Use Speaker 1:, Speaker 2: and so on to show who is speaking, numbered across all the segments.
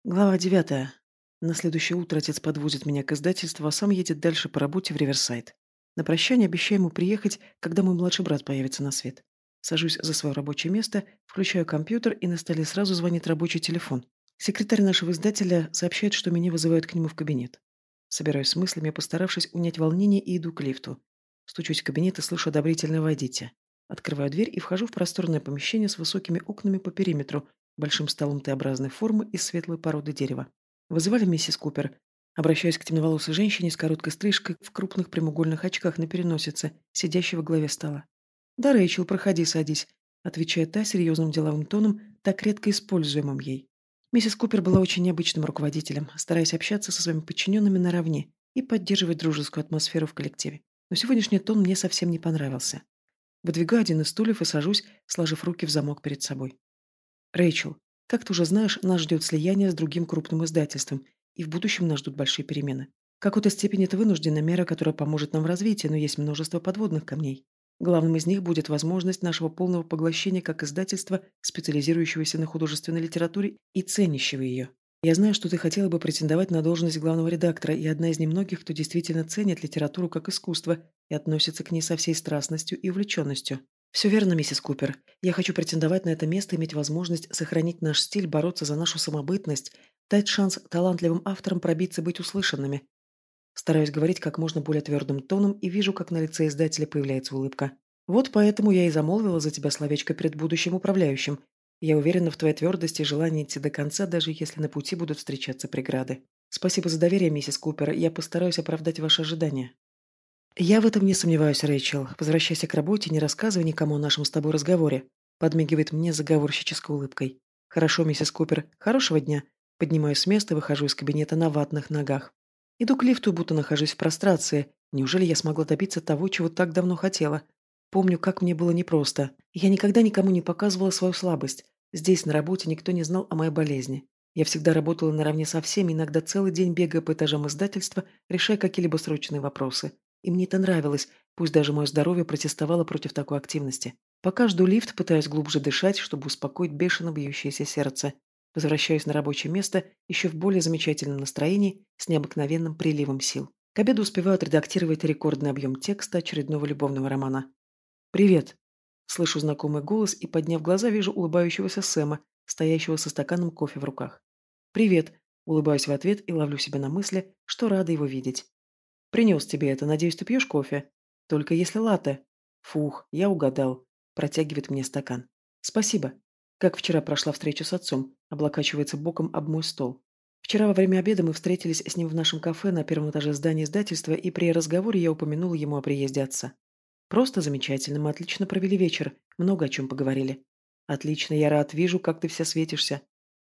Speaker 1: Глава 9. На следующее утро отец подвозит меня к издательству, а сам едет дальше по работе в Риверсайд. На прощание обещаю ему приехать, когда мой младший брат появится на свет. Сажусь за свое рабочее место, включаю компьютер, и на столе сразу звонит рабочий телефон. Секретарь нашего издателя сообщает, что меня вызывают к нему в кабинет. Собираюсь с мыслями, постаравшись унять волнение, и иду к лифту. Стучусь в кабинет и слышу одобрительное «войдите». Открываю дверь и вхожу в просторное помещение с высокими окнами по периметру, большим столом Т-образной формы из светлой породы дерева. Вызывали миссис Купер. Обращаюсь к темноволосой женщине с короткой стрижкой в крупных прямоугольных очках на переносице, сидящей во главе стола. «Да, Рэйчел, проходи, садись», — отвечает та серьезным деловым тоном, так редко используемым ей. Миссис Купер была очень необычным руководителем, стараясь общаться со своими подчиненными наравне и поддерживать дружескую атмосферу в коллективе. Но сегодняшний тон мне совсем не понравился. Выдвигаю один из стульев и сажусь, сложив руки в замок перед собой. Рэйчел, как ты уже знаешь, нас ждет слияние с другим крупным издательством, и в будущем нас ждут большие перемены. В какой-то степени это вынужденная мера, которая поможет нам в развитии, но есть множество подводных камней. Главным из них будет возможность нашего полного поглощения как издательства, специализирующегося на художественной литературе и ценящего ее. Я знаю, что ты хотела бы претендовать на должность главного редактора, и одна из немногих, кто действительно ценит литературу как искусство и относится к ней со всей страстностью и увлеченностью. Все верно, миссис Купер. Я хочу претендовать на это место, иметь возможность сохранить наш стиль, бороться за нашу самобытность, дать шанс талантливым авторам пробиться, быть услышанными. Стараюсь говорить как можно более твердым тоном и вижу, как на лице издателя появляется улыбка. Вот поэтому я и замолвила за тебя словечко перед будущим управляющим. Я уверена в твоей твердости и желании идти до конца, даже если на пути будут встречаться преграды. Спасибо за доверие, миссис Купер. Я постараюсь оправдать ваши ожидания. Я в этом не сомневаюсь, Рэйчел. Возвращайся к работе, не рассказывай никому о нашем с тобой разговоре. Подмигивает мне заговорщической улыбкой. Хорошо, миссис Купер. Хорошего дня. Поднимаюсь с места, выхожу из кабинета на ватных ногах. Иду к лифту, будто нахожусь в прострации. Неужели я смогла добиться того, чего так давно хотела? Помню, как мне было непросто. Я никогда никому не показывала свою слабость. Здесь, на работе, никто не знал о моей болезни. Я всегда работала наравне со всеми, иногда целый день бегая по этажам издательства, решая какие-либо срочные вопросы. И мне это нравилось, пусть даже мое здоровье протестовало против такой активности. Пока жду лифт, пытаюсь глубже дышать, чтобы успокоить бешено бьющееся сердце. Возвращаюсь на рабочее место еще в более замечательном настроении, с необыкновенным приливом сил. К обеду успеваю отредактировать рекордный объем текста очередного любовного романа. «Привет!» Слышу знакомый голос и, подняв глаза, вижу улыбающегося Сэма, стоящего со стаканом кофе в руках. «Привет!» Улыбаюсь в ответ и ловлю себя на мысли, что рада его видеть. Принес тебе это. Надеюсь, ты пьешь кофе? Только если латте. Фух, я угадал. Протягивает мне стакан. Спасибо. Как вчера прошла встреча с отцом. Облокачивается боком об мой стол. Вчера во время обеда мы встретились с ним в нашем кафе на первом этаже здания издательства, и при разговоре я упомянула ему о приезде отца. Просто замечательно. Мы отлично провели вечер. Много о чем поговорили. Отлично, я рад. Вижу, как ты вся светишься.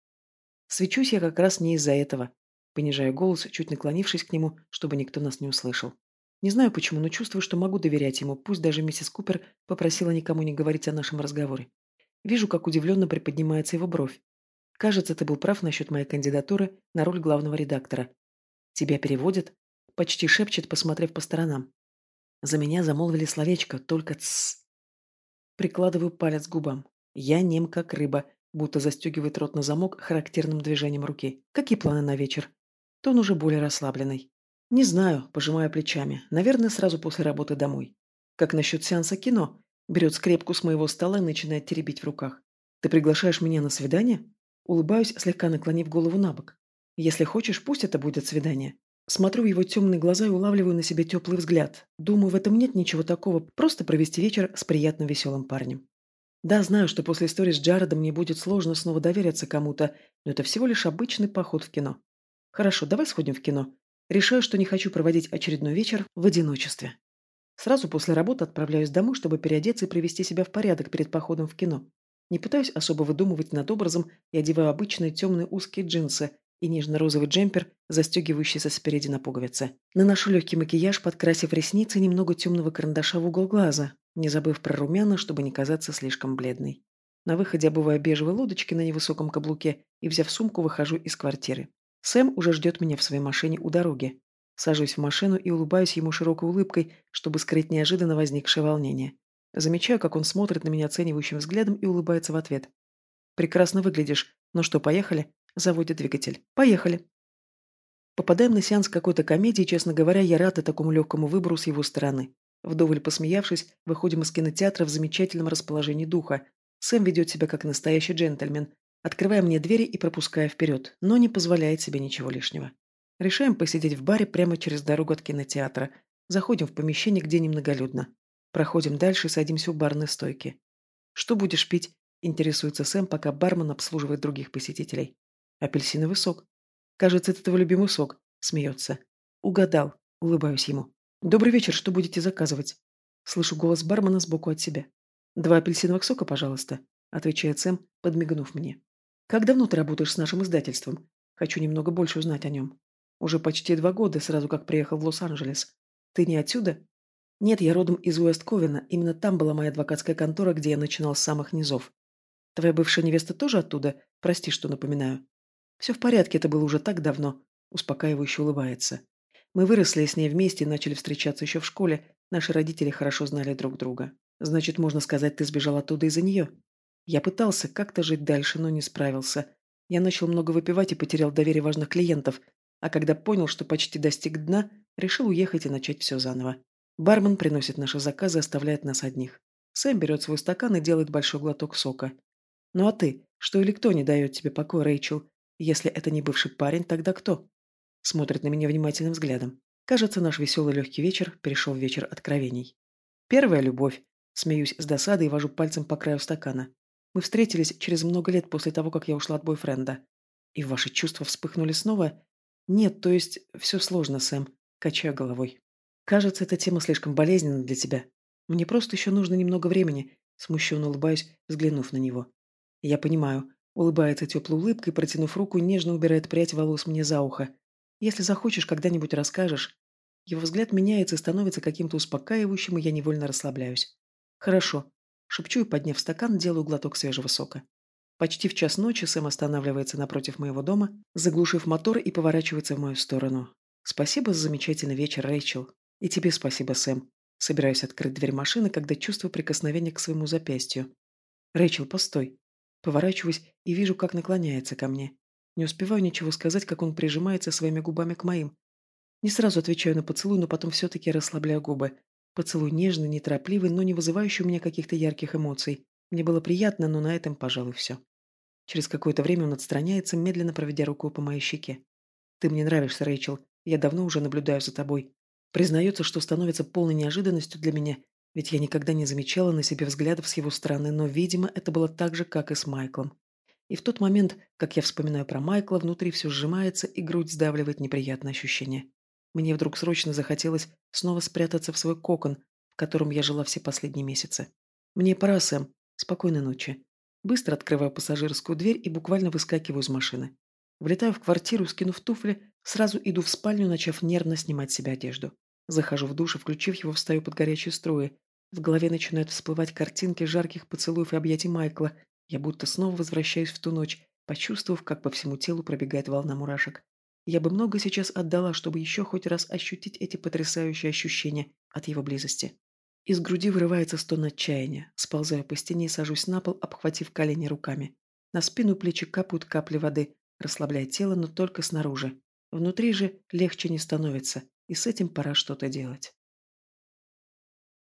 Speaker 1: Свечусь я как раз не из-за этого. Понижаю голос, чуть наклонившись к нему, чтобы никто нас не услышал. Не знаю почему, но чувствую, что могу доверять ему, пусть даже миссис Купер попросила никому не говорить о нашем разговоре. Вижу, как удивленно приподнимается его бровь. Кажется, ты был прав насчет моей кандидатуры на роль главного редактора. Тебя переводят? Почти шепчет, посмотрев по сторонам. За меня замолвили словечко, только «тссс». Прикладываю палец к губам. Я нем как рыба, будто застегивает рот на замок характерным движением руки. Какие планы на вечер? Тон уже более расслабленный. Не знаю, пожимаю плечами. Наверное, сразу после работы домой. Как насчет сеанса кино? Берет скрепку с моего стола и начинает теребить в руках. Ты приглашаешь меня на свидание? Улыбаюсь, слегка наклонив голову на бок. Если хочешь, пусть это будет свидание. Смотрю в его темные глаза и улавливаю на себе теплый взгляд. Думаю, в этом нет ничего такого, просто провести вечер с приятным веселым парнем. Да, знаю, что после истории с Джаредом мне будет сложно снова довериться кому-то, но это всего лишь обычный поход в кино. Хорошо, давай сходим в кино. Решаю, что не хочу проводить очередной вечер в одиночестве. Сразу после работы отправляюсь домой, чтобы переодеться и привести себя в порядок перед походом в кино. Не пытаюсь особо выдумывать над образом и одеваю обычные темные узкие джинсы и нежно-розовый джемпер, застегивающийся спереди на пуговицы. Наношу легкий макияж, подкрасив ресницы и немного темного карандаша в угол глаза, не забыв про румяна, чтобы не казаться слишком бледной. На выходе обуваю бежевые лодочки на невысоком каблуке и, взяв сумку, выхожу из квартиры. Сэм уже ждет меня в своей машине у дороги. Сажусь в машину и улыбаюсь ему широкой улыбкой, чтобы скрыть неожиданно возникшее волнение. Замечаю, как он смотрит на меня оценивающим взглядом и улыбается в ответ. «Прекрасно выглядишь. Ну что, поехали?» Заводит двигатель. Поехали. Попадаем на сеанс какой-то комедии, честно говоря, я рада такому легкому выбору с его стороны. Вдоволь посмеявшись, выходим из кинотеатра в замечательном расположении духа. Сэм ведет себя как настоящий джентльмен, открывая мне двери и пропуская вперед, но не позволяет себе ничего лишнего. Решаем посидеть в баре прямо через дорогу от кинотеатра. Заходим в помещение, где немноголюдно. Проходим дальше и садимся у барной стойки. «Что будешь пить?» – интересуется Сэм, пока бармен обслуживает других посетителей. «Апельсиновый сок». «Кажется, это твой любимый сок», – смеется. «Угадал», – улыбаюсь ему. «Добрый вечер, что будете заказывать?» Слышу голос бармена сбоку от себя. «Два апельсиновых сока, пожалуйста», – отвечает Сэм, подмигнув мне. «Как давно ты работаешь с нашим издательством? Хочу немного больше узнать о нем». «Уже почти 2 года, сразу как приехал в Лос-Анджелес. Ты не отсюда?» «Нет, я родом из Уэст-Ковена. Именно там была моя адвокатская контора, где я начинал с самых низов. Твоя бывшая невеста тоже оттуда? Прости, что напоминаю». «Все в порядке, это было уже так давно», – успокаивающе улыбается. «Мы выросли с ней вместе и начали встречаться еще в школе. Наши родители хорошо знали друг друга. Значит, можно сказать, ты сбежал оттуда из-за нее?» Я пытался как-то жить дальше, но не справился. Я начал много выпивать и потерял доверие важных клиентов, а когда понял, что почти достиг дна, решил уехать и начать все заново. Бармен приносит наши заказы и оставляет нас одних. Сэм берет свой стакан и делает большой глоток сока. «Ну а ты? Что или кто не дает тебе покоя, Рэйчел? Если это не бывший парень, тогда кто?» Смотрит на меня внимательным взглядом. Кажется, наш веселый легкий вечер перешел в вечер откровений. «Первая любовь». Смеюсь с досадой и вожу пальцем по краю стакана. Мы встретились через много лет после того, как я ушла от бойфренда. И ваши чувства вспыхнули снова? Нет, то есть все сложно, Сэм. Качаю головой. Кажется, эта тема слишком болезненна для тебя. Мне просто еще нужно немного времени. Смущенно улыбаюсь, взглянув на него. Я понимаю. Улыбается теплой улыбкой, протянув руку, нежно убирает прядь волос мне за ухо. Если захочешь, когда-нибудь расскажешь. Его взгляд меняется и становится каким-то успокаивающим, и я невольно расслабляюсь. Хорошо. Шепчу и, подняв стакан, делаю глоток свежего сока. Почти в час ночи Сэм останавливается напротив моего дома, заглушив мотор и поворачивается в мою сторону. Спасибо за замечательный вечер, Рэйчел. И тебе спасибо, Сэм. Собираюсь открыть дверь машины, когда чувствую прикосновение к своему запястью. Рэйчел, постой. Поворачиваюсь и вижу, как наклоняется ко мне. Не успеваю ничего сказать, как он прижимается своими губами к моим. Не сразу отвечаю на поцелуй, но потом все-таки расслабляю губы. Поцелуй нежный, неторопливый, но не вызывающий у меня каких-то ярких эмоций. Мне было приятно, но на этом, пожалуй, все. Через какое-то время он отстраняется, медленно проведя рукой по моей щеке. «Ты мне нравишься, Рэйчел. Я давно уже наблюдаю за тобой». Признается, что становится полной неожиданностью для меня, ведь я никогда не замечала на себе взглядов с его стороны, но, видимо, это было так же, как и с Майклом. И в тот момент, как я вспоминаю про Майкла, внутри все сжимается и грудь сдавливает неприятное ощущение. Мне вдруг срочно захотелось снова спрятаться в свой кокон, в котором я жила все последние месяцы. «Мне пора, Сэм. Спокойной ночи». Быстро открываю пассажирскую дверь и буквально выскакиваю из машины. Влетаю в квартиру, скинув туфли, сразу иду в спальню, начав нервно снимать с себя одежду. Захожу в душ и, включив его, встаю под горячие струи. В голове начинают всплывать картинки жарких поцелуев и объятий Майкла. Я будто снова возвращаюсь в ту ночь, почувствовав, как по всему телу пробегает волна мурашек. Я бы много сейчас отдала, чтобы еще хоть раз ощутить эти потрясающие ощущения от его близости. Из груди вырывается стон отчаяния. Сползаю по стене и сажусь на пол, обхватив колени руками. На спину и плечи капают капли воды, расслабляя тело, но только снаружи. Внутри же легче не становится, и с этим пора что-то делать.